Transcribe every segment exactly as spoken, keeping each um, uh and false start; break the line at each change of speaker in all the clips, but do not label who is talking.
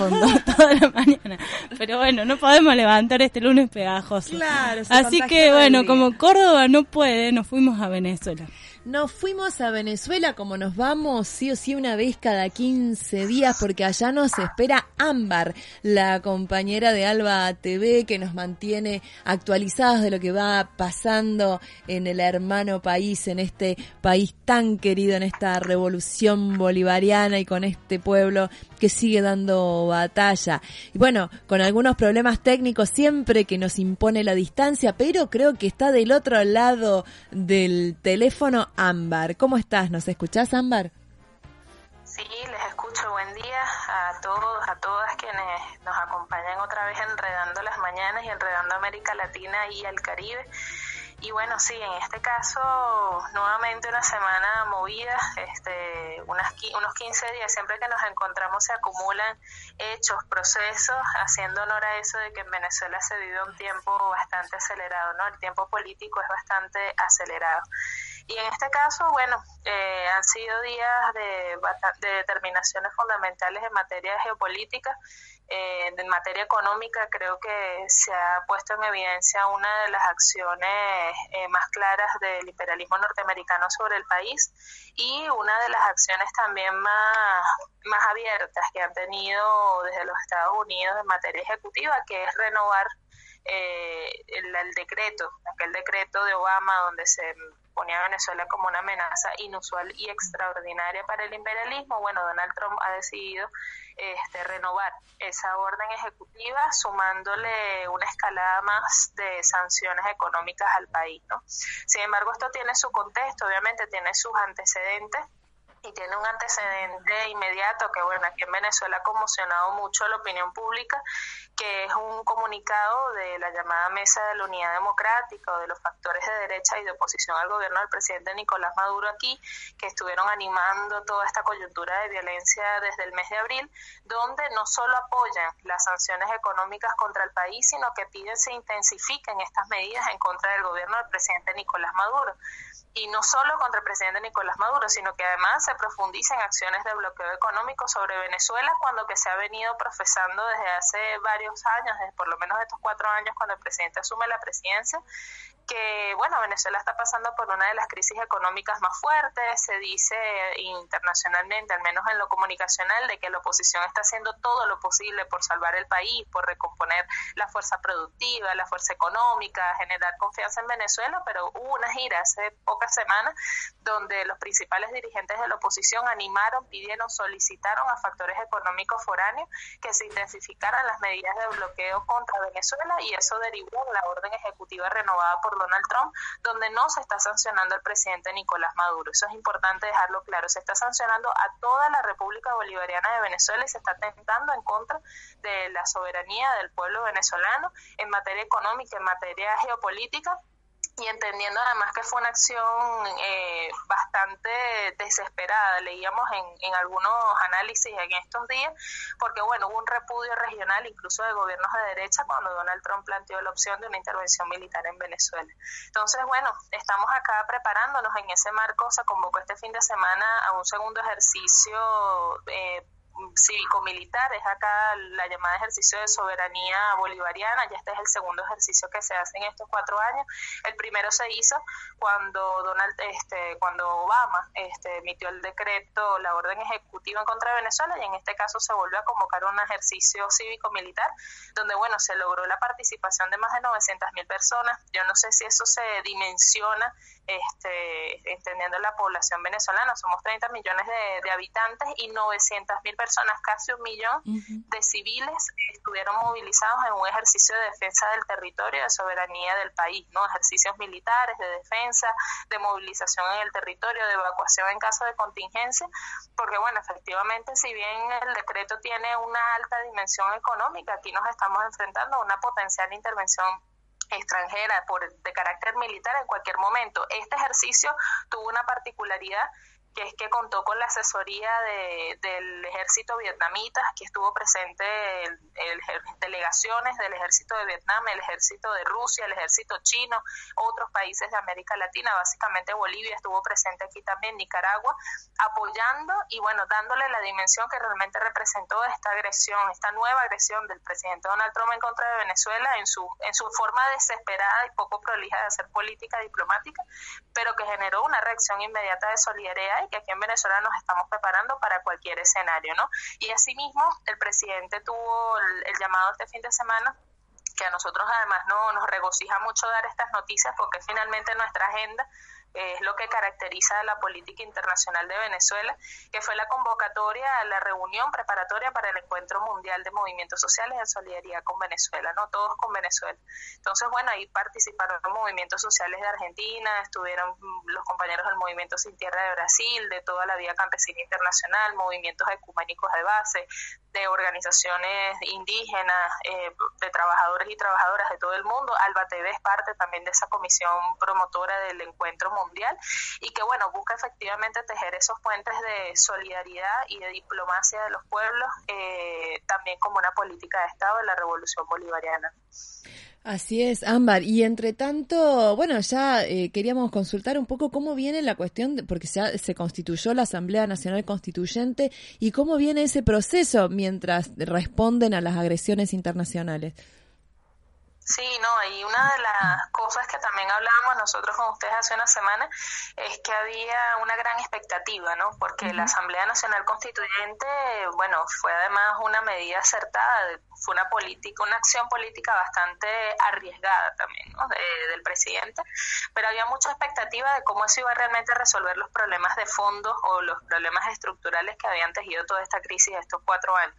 toda la mañana. Pero bueno, no podemos levantar este lunes pegajoso.
Claro,
así que bueno, como Córdoba no puede, nos fuimos a Venezuela.
Nos fuimos a Venezuela, como nos vamos sí o sí una vez cada quince días, porque allá nos espera Ámbar, la compañera de Alba T V, que nos mantiene actualizadas de lo que va pasando en el hermano país, en este país tan querido, en esta revolución bolivariana y con este pueblo que sigue dando batalla. Y bueno, con algunos problemas técnicos siempre que nos impone la distancia, pero creo que está del otro lado del teléfono Ámbar. ¿Cómo estás? ¿Nos escuchás, Ámbar?
Sí, les escucho. Buen día a todos, a todas quienes nos acompañan otra vez Enredando las Mañanas y Enredando América Latina y el Caribe. Y bueno, sí, en este caso, nuevamente una semana movida, este, unas, unos quince días, siempre que nos encontramos se acumulan hechos, procesos, haciendo honor a eso de que en Venezuela se vive un tiempo bastante acelerado, ¿no? El tiempo político es bastante acelerado. Y en este caso, bueno, eh, han sido días de, de determinaciones fundamentales en materia geopolítica. Eh, en materia económica, creo que se ha puesto en evidencia una de las acciones eh, más claras del imperialismo norteamericano sobre el país y una de las acciones también más, más abiertas que han tenido desde los Estados Unidos en materia ejecutiva, que es renovar eh, el, el decreto, aquel decreto de Obama donde se ponía a Venezuela como una amenaza inusual y extraordinaria para el imperialismo. Bueno, Donald Trump ha decidido este, renovar esa orden ejecutiva, sumándole una escalada más de sanciones económicas al país, ¿no? Sin embargo, esto tiene su contexto, obviamente tiene sus antecedentes, y tiene un antecedente inmediato que, bueno, aquí en Venezuela ha conmocionado mucho a la opinión pública, que es un comunicado de la llamada Mesa de la Unidad Democrática o de los factores de derecha y de oposición al gobierno del presidente Nicolás Maduro aquí, que estuvieron animando toda esta coyuntura de violencia desde el mes de abril, donde no solo apoyan las sanciones económicas contra el país, sino que piden se intensifiquen estas medidas en contra del gobierno del presidente Nicolás Maduro. Y no solo contra el presidente Nicolás Maduro, sino que además se profundicen acciones de bloqueo económico sobre Venezuela, cuando que se ha venido profesando desde hace varios años, desde por lo menos estos cuatro años cuando el presidente asume la presidencia, que bueno, Venezuela está pasando por una de las crisis económicas más fuertes. Se dice internacionalmente, al menos en lo comunicacional, de que la oposición está haciendo todo lo posible por salvar el país, por recomponer la fuerza productiva, la fuerza económica, generar confianza en Venezuela, pero hubo una gira hace pocas semanas donde los principales dirigentes de la oposición animaron, pidieron, solicitaron a factores económicos foráneos que se intensificaran las medidas de bloqueo contra Venezuela, y eso derivó en la orden ejecutiva renovada por Donald Trump, donde no se está sancionando al presidente Nicolás Maduro. Eso es importante dejarlo claro. Se está sancionando a toda la República Bolivariana de Venezuela y se está atentando en contra de la soberanía del pueblo venezolano en materia económica, en materia geopolítica, y entendiendo además que fue una acción eh, bastante desesperada. Leíamos en, en algunos análisis en estos días, porque bueno, hubo un repudio regional incluso de gobiernos de derecha cuando Donald Trump planteó la opción de una intervención militar en Venezuela. Entonces, bueno, estamos acá preparándonos. En ese marco se convocó este fin de semana a un segundo ejercicio eh, cívico-militar, es acá la llamada ejercicio de soberanía bolivariana. Ya este es el segundo ejercicio que se hace en estos cuatro años. El primero se hizo cuando Donald, este, cuando Obama este, emitió el decreto, la orden ejecutiva en contra de Venezuela, y en este caso se volvió a convocar un ejercicio cívico-militar, donde bueno, se logró la participación de más de novecientas mil personas. Yo no sé si eso se dimensiona este, entendiendo la población venezolana. Somos treinta millones de, de habitantes y novecientas mil personas, casi un millón uh-huh. de civiles estuvieron movilizados en un ejercicio de defensa del territorio, de soberanía del país, ¿no? Ejercicios militares, de defensa, de movilización en el territorio, de evacuación en caso de contingencia, porque bueno, efectivamente, si bien el decreto tiene una alta dimensión económica, aquí nos estamos enfrentando a una potencial intervención extranjera por de carácter militar en cualquier momento. Este ejercicio tuvo una particularidad, que es que contó con la asesoría de, del ejército vietnamita, que estuvo presente el, el, delegaciones del ejército de Vietnam, el ejército de Rusia, el ejército chino, otros países de América Latina, básicamente Bolivia estuvo presente aquí también, Nicaragua, apoyando y bueno, dándole la dimensión que realmente representó esta agresión, esta nueva agresión del presidente Donald Trump en contra de Venezuela en su, en su forma desesperada y poco prolija de hacer política diplomática, pero que generó una reacción inmediata de solidaridad y que aquí en Venezuela nos estamos preparando para cualquier escenario, ¿no? Y asimismo, el presidente tuvo el, el llamado este fin de semana, que a nosotros además no nos regocija mucho dar estas noticias porque finalmente nuestra agenda es lo que caracteriza la política internacional de Venezuela, que fue la convocatoria a la reunión preparatoria para el Encuentro Mundial de Movimientos Sociales en Solidaridad con Venezuela, ¿no? Todos con Venezuela. Entonces, bueno, ahí participaron movimientos sociales de Argentina, estuvieron los compañeros del Movimiento Sin Tierra de Brasil, de toda la Vía Campesina Internacional, movimientos ecuménicos de base, de organizaciones indígenas, eh, de trabajadores y trabajadoras de todo el mundo. Alba T V es parte también de esa comisión promotora del Encuentro Mundial y que, bueno, busca efectivamente tejer esos puentes de solidaridad y de diplomacia de los pueblos, eh, también como una política de Estado de la Revolución Bolivariana.
Así es, Ámbar. Y entre tanto, bueno, ya eh, queríamos consultar un poco cómo viene la cuestión, de, porque ya se constituyó la Asamblea Nacional Constituyente, y cómo viene ese proceso mientras responden a las agresiones internacionales.
Sí, no, y una de las cosas que también hablábamos nosotros con ustedes hace una semana es que había una gran expectativa, ¿no? Porque uh-huh. la Asamblea Nacional Constituyente, bueno, fue además una medida acertada, fue una política, una acción política bastante arriesgada también, ¿no? De, del presidente, pero había mucha expectativa de cómo eso iba realmente a resolver los problemas de fondo o los problemas estructurales que habían tejido toda esta crisis de estos cuatro años.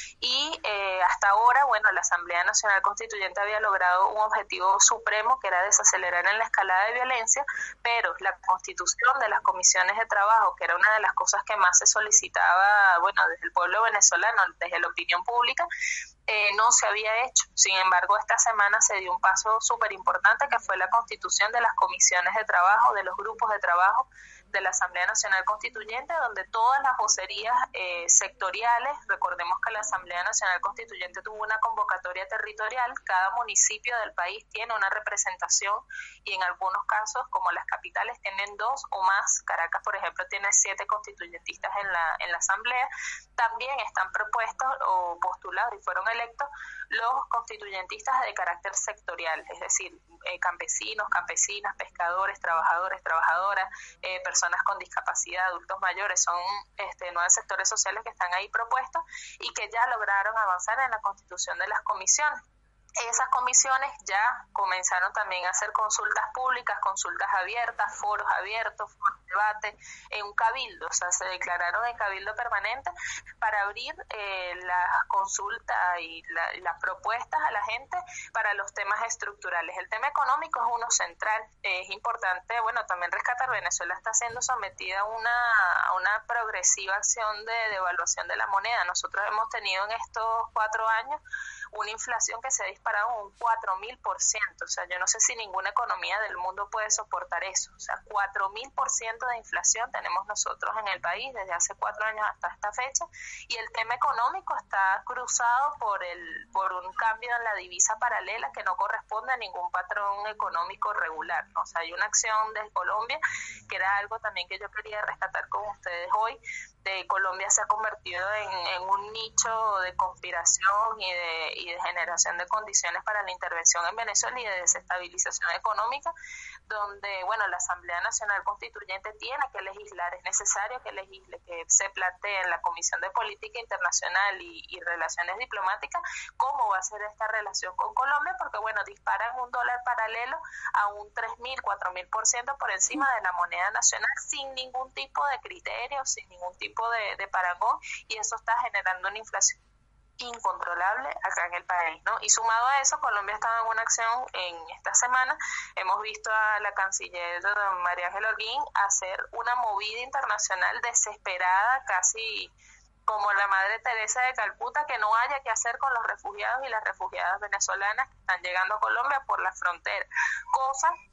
Y eh, hasta ahora, bueno, la Asamblea Nacional Constituyente había logrado un objetivo supremo, que era desacelerar en la escalada de violencia, pero la constitución de las comisiones de trabajo, que era una de las cosas que más se solicitaba, bueno, desde el pueblo venezolano, desde la opinión pública, eh, no se había hecho. Sin embargo, esta semana se dio un paso súper importante, que fue la constitución de las comisiones de trabajo, de los grupos de trabajo de la Asamblea Nacional Constituyente, donde todas las vocerías eh, sectoriales, recordemos que la Asamblea Nacional Constituyente tuvo una convocatoria territorial, cada municipio del país tiene una representación y en algunos casos, como las capitales, tienen dos o más. Caracas, por ejemplo, tiene siete constituyentistas en la, en la Asamblea. También están propuestos o postulados y fueron electos los constituyentistas de carácter sectorial, es decir, eh, campesinos, campesinas, pescadores, trabajadores, trabajadoras, eh, personas con discapacidad, adultos mayores, son este, nueve sectores sociales que están ahí propuestos y que ya lograron avanzar en la constitución de las comisiones. Esas comisiones ya comenzaron también a hacer consultas públicas, consultas abiertas, foros abiertos, foros de debate, en un cabildo, o sea, se declararon en cabildo permanente para abrir eh, las consultas y la, las propuestas a la gente para los temas estructurales. El tema económico es uno central, eh, es importante, bueno, también rescatar, Venezuela está siendo sometida a una, a una progresiva acción de devaluación de la moneda. Nosotros hemos tenido en estos cuatro años una inflación que se ha disparado un cuatro mil por ciento, o sea, yo no sé si ninguna economía del mundo puede soportar eso, o sea, cuatro mil por ciento de inflación tenemos nosotros en el país desde hace cuatro años hasta esta fecha, y el tema económico está cruzado por el por un cambio en la divisa paralela que no corresponde a ningún patrón económico regular, ¿no? O sea, hay una acción de Colombia, que era algo también que yo quería rescatar con ustedes hoy, de Colombia se ha convertido en, en un nicho de conspiración y de, y de generación de condiciones para la intervención en Venezuela y de desestabilización económica, donde, bueno, la Asamblea Nacional Constituyente tiene que legislar, es necesario que legisle, que se plantee en la Comisión de Política Internacional y, y Relaciones Diplomáticas cómo va a ser esta relación con Colombia, porque, bueno, disparan un dólar paralelo a un tres mil, cuatro mil por ciento por encima de la moneda nacional sin ningún tipo de criterio, sin ningún tipo de, de parangón, y eso está generando una inflación incontrolable acá en el país, ¿no? Y sumado a eso, Colombia estaba en una acción en esta semana, hemos visto a la canciller María Ángel Holguín hacer una movida internacional desesperada, casi como la Madre Teresa de Calcuta, que no haya que hacer con los refugiados y las refugiadas venezolanas que están llegando a Colombia por la frontera, cosa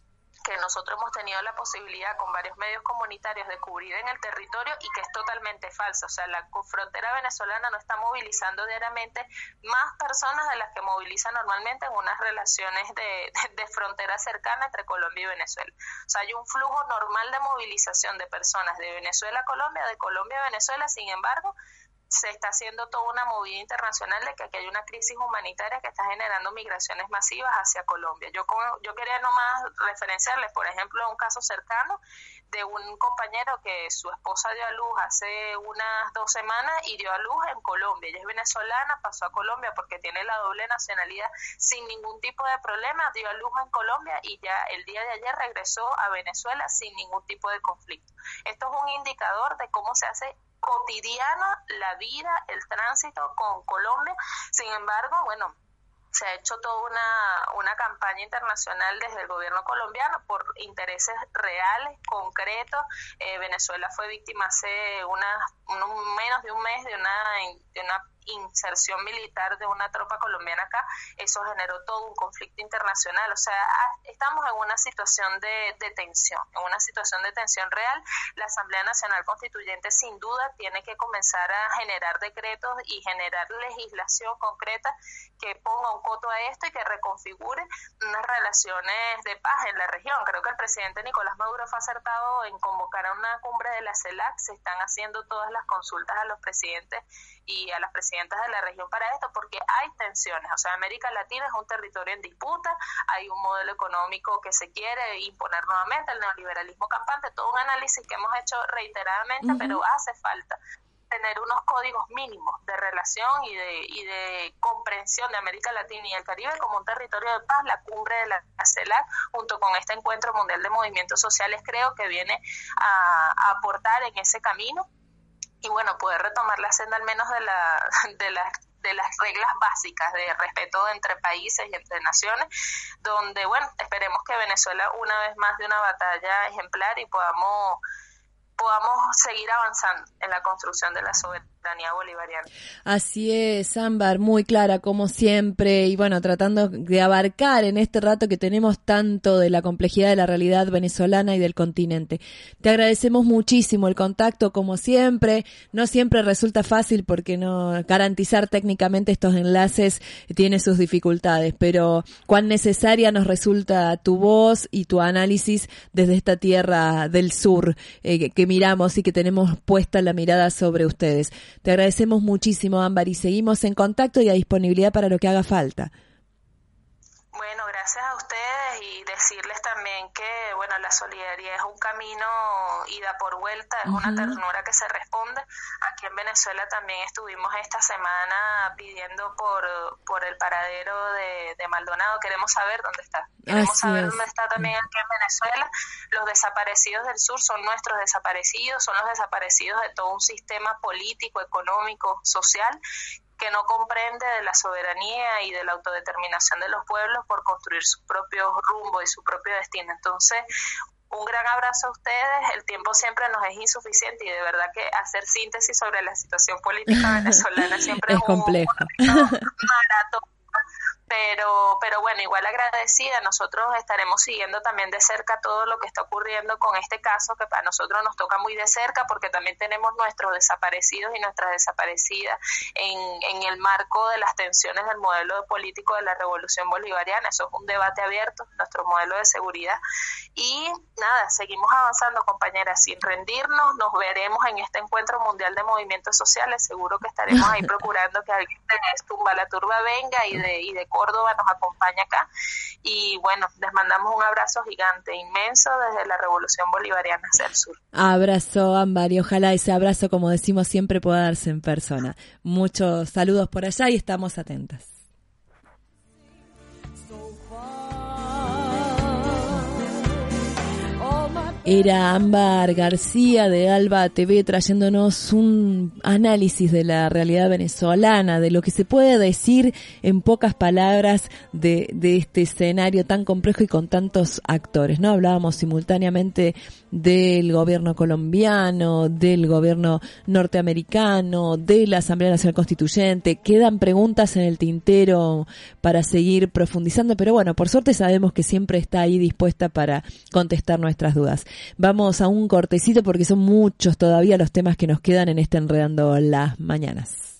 que nosotros hemos tenido la posibilidad con varios medios comunitarios de cubrir en el territorio y que es totalmente falso. O sea, la frontera venezolana no está movilizando diariamente más personas de las que moviliza normalmente en unas relaciones de, de, de frontera cercana entre Colombia y Venezuela. O sea, hay un flujo normal de movilización de personas de Venezuela a Colombia, de Colombia a Venezuela. Sin embargo, se está haciendo toda una movida internacional de que aquí hay una crisis humanitaria que está generando migraciones masivas hacia Colombia. Yo yo quería nomás referenciarles, por ejemplo, un caso cercano de un compañero que su esposa dio a luz hace unas dos semanas y dio a luz en Colombia. Ella es venezolana, pasó a Colombia porque tiene la doble nacionalidad sin ningún tipo de problema, dio a luz en Colombia y ya el día de ayer regresó a Venezuela sin ningún tipo de conflicto. Esto es un indicador de cómo se hace cotidiana la vida, el tránsito con Colombia. Sin embargo, bueno, se ha hecho toda una, una campaña internacional desde el gobierno colombiano por intereses reales, concretos. Eh, Venezuela fue víctima hace una, un, menos de un mes de una, de una inserción militar de una tropa colombiana acá. Eso generó todo un conflicto internacional. O sea, estamos en una situación de, de tensión, en una situación de tensión real. La Asamblea Nacional Constituyente sin duda tiene que comenzar a generar decretos y generar legislación concreta que ponga un coto a esto y que reconfigure unas relaciones de paz en la región. Creo que el presidente Nicolás Maduro fue acertado en convocar a una cumbre de la CELAC. Se están haciendo todas las consultas a los presidentes y a las presidentas de la región para esto, porque hay tensiones. O sea, América Latina es un territorio en disputa, hay un modelo económico que se quiere imponer nuevamente, el neoliberalismo campante, todo un análisis que hemos hecho reiteradamente, uh-huh. pero hace falta tener unos códigos mínimos de relación y de y de comprensión de América Latina y el Caribe como un territorio de paz. La cumbre de la CELAC, junto con este Encuentro Mundial de Movimientos Sociales, creo que viene a, a aportar en ese camino y bueno, poder retomar la senda al menos de la de las de las reglas básicas de respeto entre países y entre naciones, donde bueno, esperemos que Venezuela una vez más de una batalla ejemplar y podamos podamos seguir avanzando en la construcción de la soberanía bolivariana.
Así es, Ámbar, muy clara como siempre, y bueno, tratando de abarcar en este rato que tenemos tanto de la complejidad de la realidad venezolana y del continente. Te agradecemos muchísimo el contacto, como siempre. No siempre resulta fácil porque no garantizar técnicamente estos enlaces tiene sus dificultades, pero cuán necesaria nos resulta tu voz y tu análisis desde esta tierra del sur, eh, que miramos y que tenemos puesta la mirada sobre ustedes. Te agradecemos muchísimo, Ámbar, y seguimos en contacto y a disponibilidad para lo que haga falta.
Bueno, gracias a ustedes y decirles también que, bueno, la solidaridad es un camino ida por vuelta, es uh-huh. una ternura que se responde. Aquí en Venezuela también estuvimos esta semana pidiendo por por el paradero de, de Maldonado. Queremos saber dónde está. Queremos Así saber es. dónde está también aquí en Venezuela. Los desaparecidos del sur son nuestros desaparecidos, son los desaparecidos de todo un sistema político, económico, social, que no comprende de la soberanía y de la autodeterminación de los pueblos por construir su propio rumbo y su propio destino. Entonces, un gran abrazo a ustedes. El tiempo siempre nos es insuficiente y de verdad que hacer síntesis sobre la situación política venezolana siempre es,
es complejo.
un, un maratón. Pero, pero bueno, igual agradecida. Nosotros estaremos siguiendo también de cerca todo lo que está ocurriendo con este caso, que para nosotros nos toca muy de cerca, porque también tenemos nuestros desaparecidos y nuestras desaparecidas en, en el marco de las tensiones del modelo político de la revolución bolivariana. Eso es un debate abierto, nuestro modelo de seguridad. Y nada, seguimos avanzando, compañeras, sin rendirnos. Nos veremos en este Encuentro Mundial de Movimientos Sociales. Seguro que estaremos ahí procurando que alguien de Tumba la Turba venga y de, y de Córdoba nos acompaña acá. Y bueno, les mandamos un abrazo gigante, inmenso, desde la Revolución Bolivariana hacia el sur.
Abrazo, Ámbar, y ojalá ese abrazo, como decimos siempre, pueda darse en persona. Muchos saludos por allá y estamos atentas. Era Ámbar García de Alba T V trayéndonos un análisis de la realidad venezolana, de lo que se puede decir en pocas palabras de, de este escenario tan complejo y con tantos actores, ¿no? Hablábamos simultáneamente del gobierno colombiano, del gobierno norteamericano, de la Asamblea Nacional Constituyente. Quedan preguntas en el tintero para seguir profundizando, pero bueno, por suerte sabemos que siempre está ahí dispuesta para contestar nuestras dudas. Vamos a un cortecito porque son muchos todavía los temas que nos quedan en este Enredando las Mañanas.